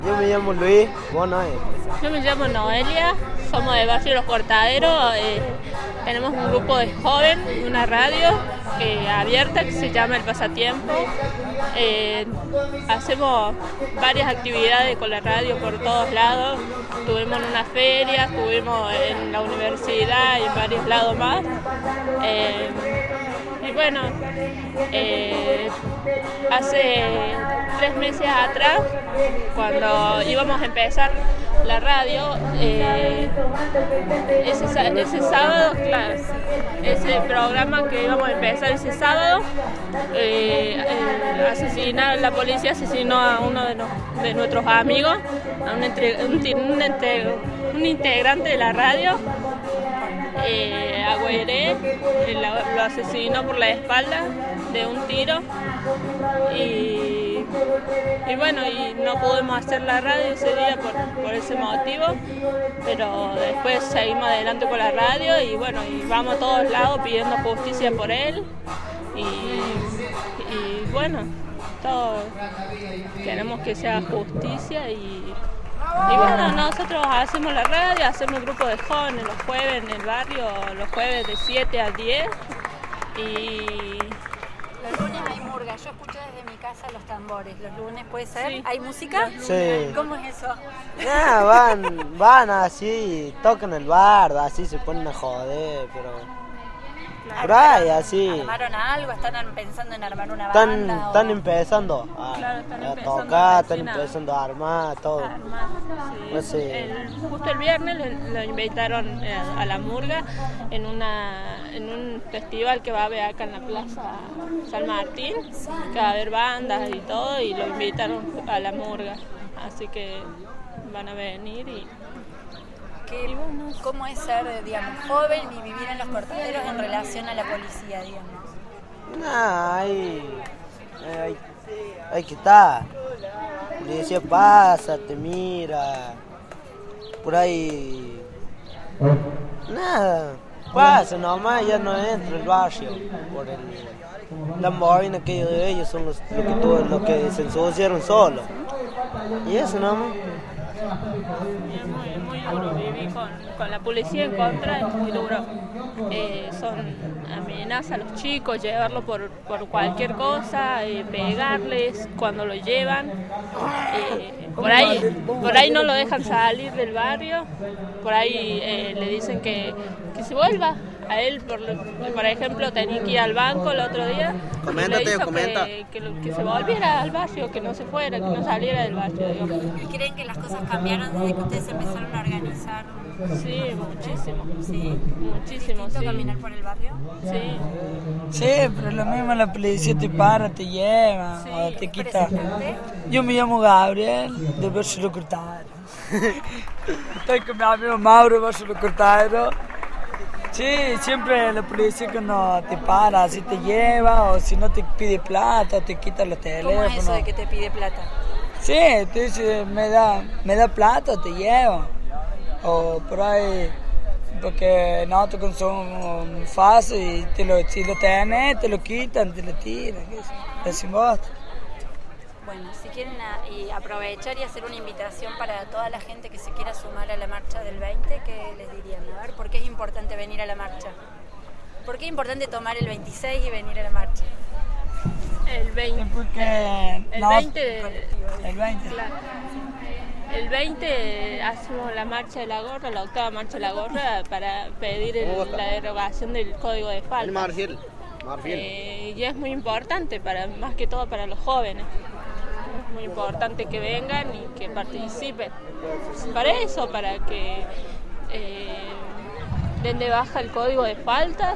Yo me llamo Luis, vos Noel. Yo me llamo Noelia, somos de Barrio Los Cortaderos, tenemos un grupo de jóvenes, una radio abierta que se llama El Pasatiempo. Hacemos varias actividades con la radio por todos lados, estuvimos en una feria, estuvimos en la universidad y en varios lados más. Y bueno, hace 3 meses atrás, cuando íbamos a empezar la radio, ese sábado, claro, ese programa que íbamos a empezar ese sábado, la policía asesinó a uno de nuestros amigos, a un integrante de la radio. Agüeré lo asesinó por la espalda de un tiro y bueno, y no pudimos hacer la radio ese día por ese motivo, pero después seguimos adelante con la radio y bueno, y vamos a todos lados pidiendo justicia por él y bueno, todos queremos que sea justicia y bueno, nosotros hacemos la radio, hacemos grupo de jóvenes los jueves en el barrio, los jueves de 7 a 10 y... Los lunes hay murga, yo escucho desde mi casa los tambores, los lunes puede ser, sí. ¿Hay música? Sí. ¿Cómo es eso? Van así, tocan el bar, así se ponen a joder, pero... Claro, por ahí, así. ¿Armaron algo? ¿Están pensando en armar una banda? Están empezando a tocar, están empezando a armar todo. Sí. No sé. Justo el viernes lo invitaron a la murga en un festival que va a haber acá en la Plaza San Martín, que va a haber bandas y todo, y lo invitaron a la murga. Así que van a venir y... ¿Cómo es ser, digamos, joven y vivir en Los Cortaderos en relación a la policía, digamos? Hay que estar. La policía pasa, te mira. Por ahí... Nada. Pasa nomás, ya no entra el barrio. Por la movina que ellos son los que se ensuciaron solos. Y eso nomás. Es muy duro vivir con la policía en contra, es muy duro. Son amenazas a los chicos, llevarlos por cualquier cosa, pegarles cuando lo llevan. Por ahí no lo dejan salir del barrio, por ahí le dicen que se vuelva. A él, por ejemplo, tenía que ir al banco el otro día. Que se volviera al barrio, que no se fuera, que no saliera del barrio. Digamos. ¿Y creen que las cosas cambiaron desde que ustedes empezaron a organizar? Sí, muchísimo. Sí. Muchísimo, ¿Es sí. caminar por el barrio? Sí. Sí, pero lo mismo la policía te para, te lleva, Sí. o te quita. ¿Presentante? Yo me llamo Gabriel, de Barrio Los Cortaderos. Estoy con mi amigo Mauro, de Barrio Los Cortaderos. Sí, siempre la policía cuando te para, así te lleva, o si no te pide plata, o te quita los teléfonos. ¿Cómo es eso de que te pide plata? Sí, te dice, me da plata, te lleva. O por ahí, porque nosotros consumimos fácil y si lo tenés, te lo quitan, te lo tiran, ¿qué es? Decimos. Bueno, si quieren aprovechar y hacer una invitación para toda la gente que se quiera sumar a la marcha del 20, ¿qué les dirían? A ver, ¿por qué es importante venir a la marcha? ¿Por qué es importante tomar el 26 y venir a la marcha? El 20. Porque El no, 20. El 20. Claro. El 20 hacemos la marcha de la gorra, la octava marcha de la gorra, para pedir la derogación del código de faltas. Marfil. Y es muy importante, más que todo para los jóvenes. Es muy importante que vengan y que participen. Para eso, para que den de baja el código de faltas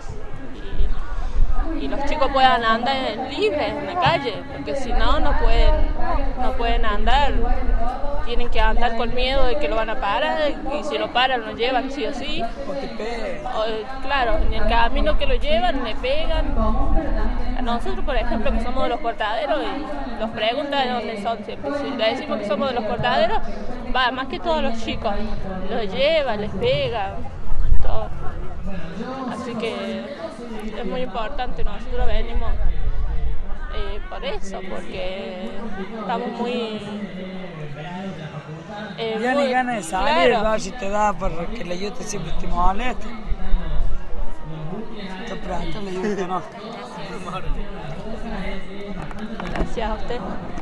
y los chicos puedan andar libres en la calle, porque si no pueden andar. Tienen que andar con miedo de que lo van a parar, y si lo paran lo llevan sí o sí. Claro, en el camino que lo llevan le pegan. A nosotros, por ejemplo, que somos de Los Cortaderos, y nos preguntan de dónde son siempre. Si le decimos que somos de Los Cortaderos, más que todos los chicos, los llevan, les pegan, todo. Así que es muy importante, nosotros venimos por eso, porque estamos muy... ya ni ganas de salir, claro. ¿no? Si te da porque la yuta siempre te molesta. Te pronto la yuta no. Gracias a usted.